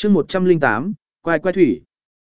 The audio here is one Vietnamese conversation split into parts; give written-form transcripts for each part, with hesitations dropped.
chương 108, quay quay thủy.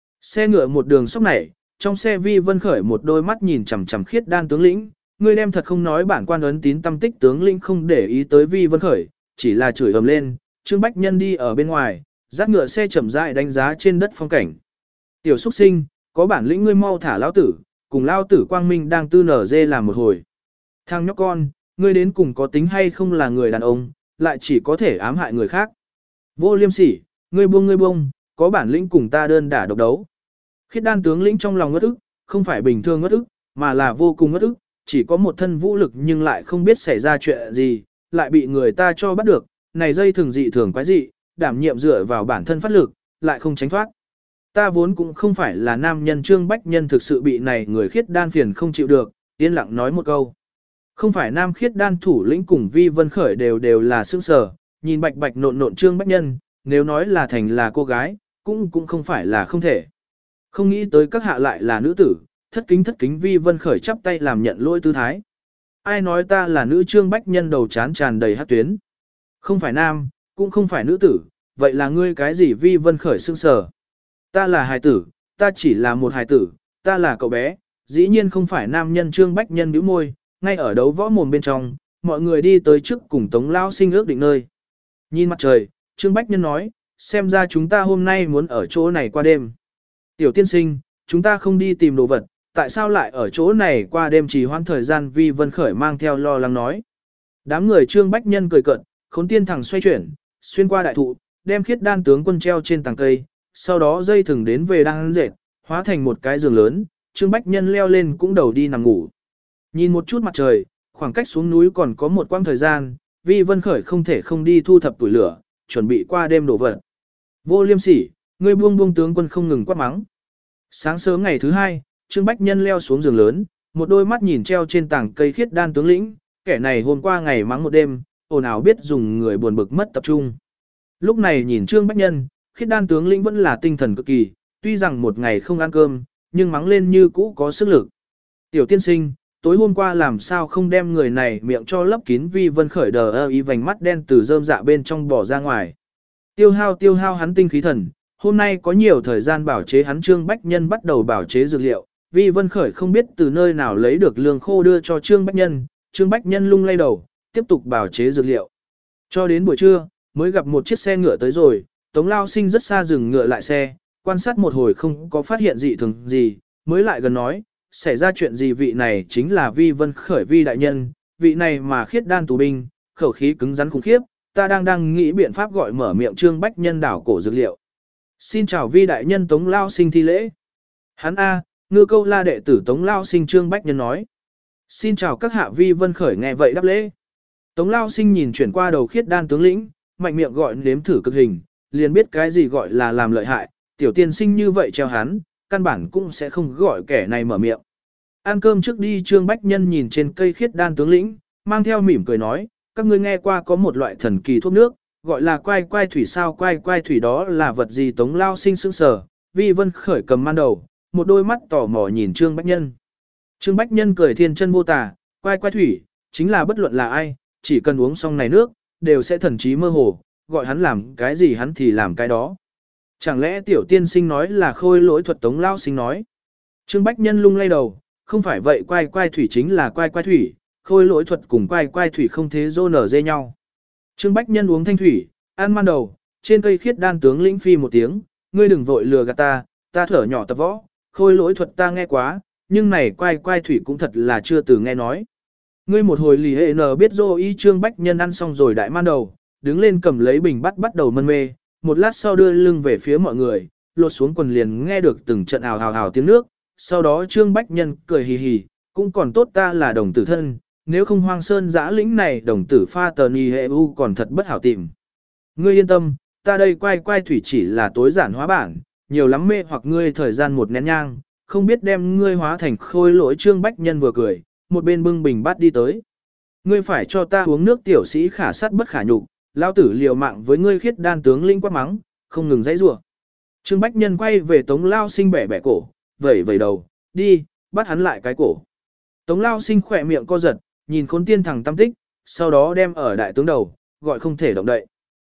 Xe ngựa một đường sóc nảy, trong xe Vi Vân Khởi một đôi mắt nhìn chằm chằm Khiết Đan tướng lĩnh, ngươi đem thật không nói bản quan ấn tín tâm tích tướng lĩnh không để ý tới Vi Vân Khởi, chỉ là chửi ầm lên, Trương Bách Nhân đi ở bên ngoài, dắt ngựa xe chậm rãi đánh giá trên đất phong cảnh. Tiểu xuất sinh, có bản lĩnh ngươi mau thả lão tử, cùng lão tử Quang Minh đang tư nở dê làm một hồi. Thằng nhóc con, ngươi đến cùng có tính hay không là người đàn ông, lại chỉ có thể ám hại người khác. Vô liêm sỉ, ngươi buông, có bản lĩnh cùng ta đơn đả độc đấu. Khiết Đan tướng lĩnh trong lòng ngất ức, không phải bình thường ngất ức, mà là vô cùng ngất ức, chỉ có một thân vũ lực nhưng lại không biết xảy ra chuyện gì, lại bị người ta cho bắt được, này dây thường dị thường quái dị, đảm nhiệm dựa vào bản thân phát lực, lại không tránh thoát. Ta vốn cũng không phải là nam nhân Trương Bách Nhân thực sự bị này người Khiết Đan phiền không chịu được, yên lặng nói một câu. Không phải nam Khiết Đan thủ lĩnh cùng Vi Vân Khởi đều là sững sờ, nhìn bạch bạch nộn Trương Bách Nhân, nếu nói là thành là cô gái, cũng không phải là không thể. Không nghĩ tới các hạ lại là nữ tử, thất kính Vi Vân Khởi chắp tay làm nhận lỗi tư thái. Ai nói ta là nữ Trương Bách Nhân đầu chán tràn đầy hát tuyến. Không phải nam, cũng không phải nữ tử, vậy là ngươi cái gì Vi Vân Khởi sững sờ. Ta là hài tử, ta chỉ là một hài tử, ta là cậu bé, dĩ nhiên không phải nam nhân Trương Bách Nhân bĩu môi, ngay ở đấu võ mồm bên trong, mọi người đi tới trước cùng Tống Lao Sinh ước định nơi. Nhìn mặt trời, Trương Bách Nhân nói, xem ra chúng ta hôm nay muốn ở chỗ này qua đêm. Tiểu tiên sinh, chúng ta không đi tìm đồ vật, tại sao lại ở chỗ này qua đêm trì hoãn thời gian Vi Vân Khởi mang theo lo lắng nói. Đám người Trương Bách Nhân cười cợt, khốn tiên thẳng xoay chuyển, xuyên qua đại thụ, đem Khiết Đan tướng quân treo trên tàng cây, sau đó dây thừng đến về đang dệt, hóa thành một cái giường lớn, Trương Bách Nhân leo lên cũng đầu đi nằm ngủ. Nhìn một chút mặt trời, khoảng cách xuống núi còn có một quãng thời gian, Vi Vân Khởi không thể không đi thu thập tuổi lửa, chuẩn bị qua đêm đổ vật. Vô liêm sỉ, ngươi buông tướng quân không ngừng quát mắng. Sáng sớm ngày thứ hai, Trương Bách Nhân leo xuống giường lớn, một đôi mắt nhìn treo trên tảng cây Khiết Đan tướng lĩnh, kẻ này hôm qua ngày mắng một đêm, ồn ào biết dùng người buồn bực mất tập trung. Lúc này nhìn Trương Bách Nhân, Khiết Đan tướng lĩnh vẫn là tinh thần cực kỳ, tuy rằng một ngày không ăn cơm, nhưng mắng lên như cũ có sức lực. Tiểu tiên sinh, tối hôm qua làm sao không đem người này miệng cho lấp kín Vi Vân Khởi đờ ơ ý vành mắt đen từ rơm dạ bên trong bỏ ra ngoài. Tiêu hao hắn tinh khí thần, hôm nay có nhiều thời gian bảo chế hắn Trương Bách Nhân bắt đầu bảo chế dược liệu, Vi Vân Khởi không biết từ nơi nào lấy được lương khô đưa cho Trương Bách Nhân lung lay đầu, tiếp tục bảo chế dược liệu. Cho đến buổi trưa, mới gặp một chiếc xe ngựa tới rồi, Tống Lao Sinh rất xa dừng ngựa lại xe, quan sát một hồi không có phát hiện gì thường gì, mới lại gần nói, xảy ra chuyện gì vị này chính là Vi Vân Khởi Vi đại nhân, vị này mà Khiết Đan tù binh, khẩu khí cứng rắn khủng khiếp, ta đang nghĩ biện pháp gọi mở miệng Trương Bách Nhân đảo cổ dược liệu. Xin chào Vi đại nhân Tống Lao Sinh thi lễ. Hắn A, ngư câu la đệ tử Tống Lao Sinh Trương Bách Nhân nói. Xin chào các hạ Vi Vân Khởi nghe vậy đáp lễ. Tống Lao Sinh nhìn chuyển qua đầu Khiết Đan tướng lĩnh, mạnh miệng gọi nếm thử cực hình, liền biết cái gì gọi là làm lợi hại, tiểu tiên sinh như vậy treo hắn, căn bản cũng sẽ không gọi kẻ này mở miệng. Ăn cơm trước đi Trương Bách Nhân nhìn trên cây Khiết Đan tướng lĩnh, mang theo mỉm cười nói, các ngươi nghe qua có một loại thần kỳ thuốc nước, gọi là quai thủy sao quai thủy đó là vật gì Tống Lao Sinh sững sờ, Vi Vân Khởi cầm man đầu, một đôi mắt tò mò nhìn Trương Bách Nhân. Trương Bách Nhân cười thiên chân vô tà, quai thủy, chính là bất luận là ai, chỉ cần uống xong này nước, đều sẽ thần trí mơ hồ, gọi hắn làm cái gì hắn thì làm cái đó. Chẳng lẽ tiểu tiên sinh nói là khôi lỗi thuật Tống Lao Sinh nói. Trương Bách Nhân lung lay đầu, không phải vậy quai thủy chính là quai thủy, khôi lỗi thuật cùng quai thủy không thế dô nở dê nhau. Trương Bách Nhân uống thanh thủy, ăn man đầu, trên cây Khiết Đan tướng lĩnh phi một tiếng, ngươi đừng vội lừa gạt ta thở nhỏ tập võ, khôi lỗi thuật ta nghe quá, nhưng này quai thủy cũng thật là chưa từng nghe nói. Ngươi một hồi lì hệ nờ biết dô y Trương Bách Nhân ăn xong rồi đại man đầu, đứng lên cầm lấy bình bắt đầu mân mê, một lát sau đưa lưng về phía mọi người, lột xuống quần liền nghe được từng trận ào hào tiếng nước, sau đó Trương Bách Nhân cười hì hì, cũng còn tốt ta là đồng tử thân, nếu không hoang sơn giã lĩnh này đồng tử pha tờ ni hệ u còn thật bất hảo tìm. Ngươi yên tâm, ta đây quai thủy chỉ là tối giản hóa bản, nhiều lắm mê hoặc ngươi thời gian một nén nhang, không biết đem ngươi hóa thành khôi lỗi. Trương Bách Nhân vừa cười, một bên bưng bình bát đi tới. Ngươi phải cho ta uống nước tiểu sĩ khả sát bất khả nhục, lao tử liều mạng với ngươi Khiết Đan tướng linh quát mắng, không ngừng dãy rủa. Trương Bách Nhân quay về Tống Lao Sinh bẻ cổ, vẩy đầu, đi, bắt hắn lại cái cổ. Tống Lao Sinh khỏe miệng co giật, nhìn khốn tiên thằng tâm tích, sau đó đem ở đại tướng đầu, gọi không thể động đậy.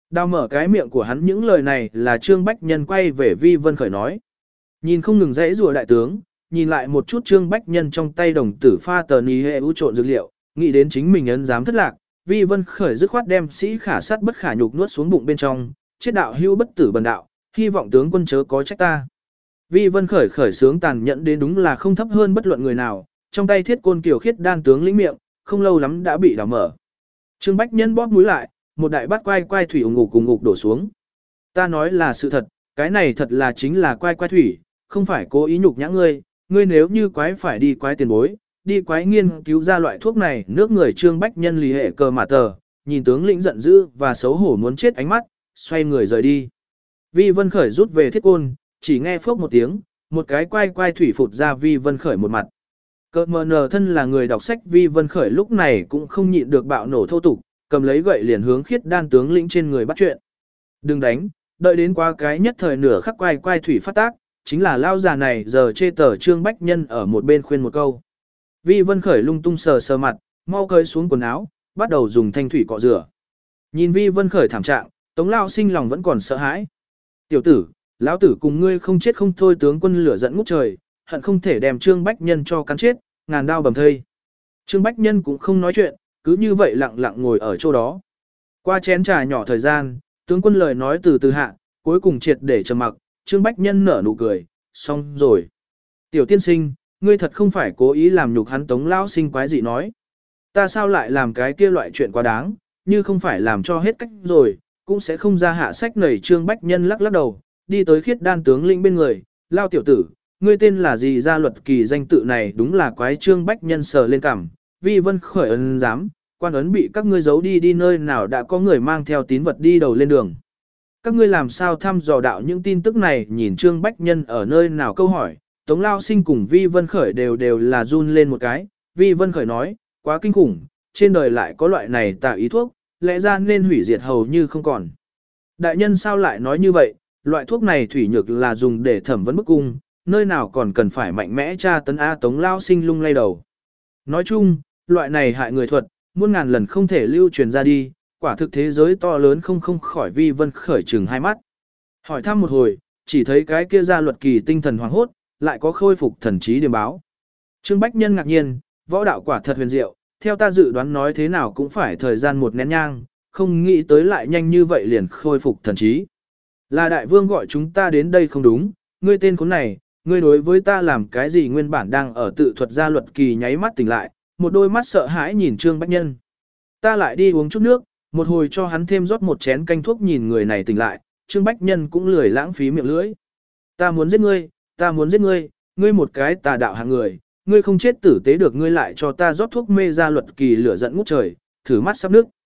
Đào mở cái miệng của hắn những lời này là Trương Bách Nhân quay về Vi Vân Khởi nói. Nhìn không ngừng dãy rùa đại tướng, nhìn lại một chút Trương Bách Nhân trong tay đồng tử pha tờ ní hệ ưu trộn dược liệu, nghĩ đến chính mình ấn dám thất lạc, Vi Vân Khởi dứt khoát đem sĩ khả sát bất khả nhục nuốt xuống bụng bên trong, chết đạo hưu bất tử bần đạo, hy vọng tướng quân chớ có trách ta. Vi Vân Khởi khởi sướng tàn nhẫn đến đúng là không thấp hơn bất luận người nào, trong tay thiết côn kiều khiết đan tướng lĩnh miệng, không lâu lắm đã bị đào mở. Trương Bách Nhân bóp mũi lại, một đại bát quai quai thủy ủng ngục đổ xuống. Ta nói là sự thật, cái này thật là chính là quai quai thủy, không phải cố ý nhục nhã ngươi, ngươi nếu như quái phải đi quái tiền bối, đi quái nghiên cứu ra loại thuốc này, nước người Trương Bách Nhân lì hệ cờ mà tờ, nhìn tướng lĩnh giận dữ và xấu hổ muốn chết ánh mắt, xoay người rời đi. Vi Vân Khởi rút về thiết côn, chỉ nghe phốc một tiếng, một cái quai quai thủy phụt ra Vi Vân Khởi một mặt. Cơ mờ nờ thân là người đọc sách Vi Vân Khởi lúc này cũng không nhịn được bạo nổ thô tục, cầm lấy gậy liền hướng khiết đan tướng lĩnh trên người bắt chuyện. Đừng đánh, đợi đến qua cái nhất thời nửa khắc quai quai thủy phát tác, chính là lao già này giờ chê tờ Trương Bách Nhân ở một bên khuyên một câu. Vi Vân Khởi lung tung sờ sờ mặt, mau cởi xuống quần áo, bắt đầu dùng thanh thủy cọ rửa. Nhìn Vi Vân Khởi thảm trạng, Tống Lao Sinh lòng vẫn còn sợ hãi. Tiểu tử, lão tử cùng ngươi không chết không thôi, tướng quân lửa giận ngút trời, hận không thể đem Trương Bách Nhân cho cắn chết, ngàn đao bầm thây. Trương Bách Nhân cũng không nói chuyện, cứ như vậy lặng lặng ngồi ở chỗ đó. Qua chén trà nhỏ thời gian, tướng quân lời nói từ từ hạ, cuối cùng triệt để trầm mặc, Trương Bách Nhân nở nụ cười, xong rồi. Tiểu tiên sinh, ngươi thật không phải cố ý làm nhục hắn. Tống Lao Sinh quái dị nói. Ta sao lại làm cái kia loại chuyện quá đáng, như không phải làm cho hết cách rồi, cũng sẽ không ra hạ sách nảy. Trương Bách Nhân lắc lắc đầu, đi tới khiết đan tướng lĩnh bên người, Lao tiểu tử, ngươi tên là gì? Gia luật kỳ danh tự này đúng là quái. Trương Bách Nhân sờ lên cằm, Vi Vân Khởi ấn giám, quan ấn bị các ngươi giấu đi nơi nào đã có người mang theo tín vật đi đầu lên đường. Các ngươi làm sao thăm dò đạo những tin tức này? Nhìn Trương Bách Nhân ở nơi nào câu hỏi, Tống Lao Sinh cùng Vi Vân Khởi đều là run lên một cái. Vi Vân Khởi nói, quá kinh khủng, trên đời lại có loại này tà ý thuốc, lẽ ra nên hủy diệt hầu như không còn. Đại nhân sao lại nói như vậy, loại thuốc này thủy nhược là dùng để thẩm vấn bức cung, nơi nào còn cần phải mạnh mẽ tra tấn a? Tống Lao Sinh lung lay đầu. Nói chung, loại này hại người thuật, muôn ngàn lần không thể lưu truyền ra đi, quả thực thế giới to lớn không khỏi. Vi Vân Khởi trừng hai mắt. Hỏi thăm một hồi, chỉ thấy cái kia Gia luật kỳ tinh thần hoảng hốt, lại có khôi phục thần trí điểm báo. Trương Bách Nhân ngạc nhiên, võ đạo quả thật huyền diệu, theo ta dự đoán nói thế nào cũng phải thời gian một nén nhang, không nghĩ tới lại nhanh như vậy liền khôi phục thần trí. Là đại vương gọi chúng ta đến đây không đúng, ngươi tên khốn này, ngươi đối với ta làm cái gì? Nguyên bản đang ở tự thuật Gia luật kỳ nháy mắt tỉnh lại, một đôi mắt sợ hãi nhìn Trương Bách Nhân. Ta lại đi uống chút nước, một hồi cho hắn thêm rót một chén canh thuốc. Nhìn người này tỉnh lại, Trương Bách Nhân cũng lười lãng phí miệng lưỡi. Ta muốn giết ngươi, ta muốn giết ngươi, ngươi một cái tà đạo hạng người, ngươi không chết tử tế được, ngươi lại cho ta rót thuốc mê. Gia luật kỳ lửa giận ngút trời, thử mắt sắp nước.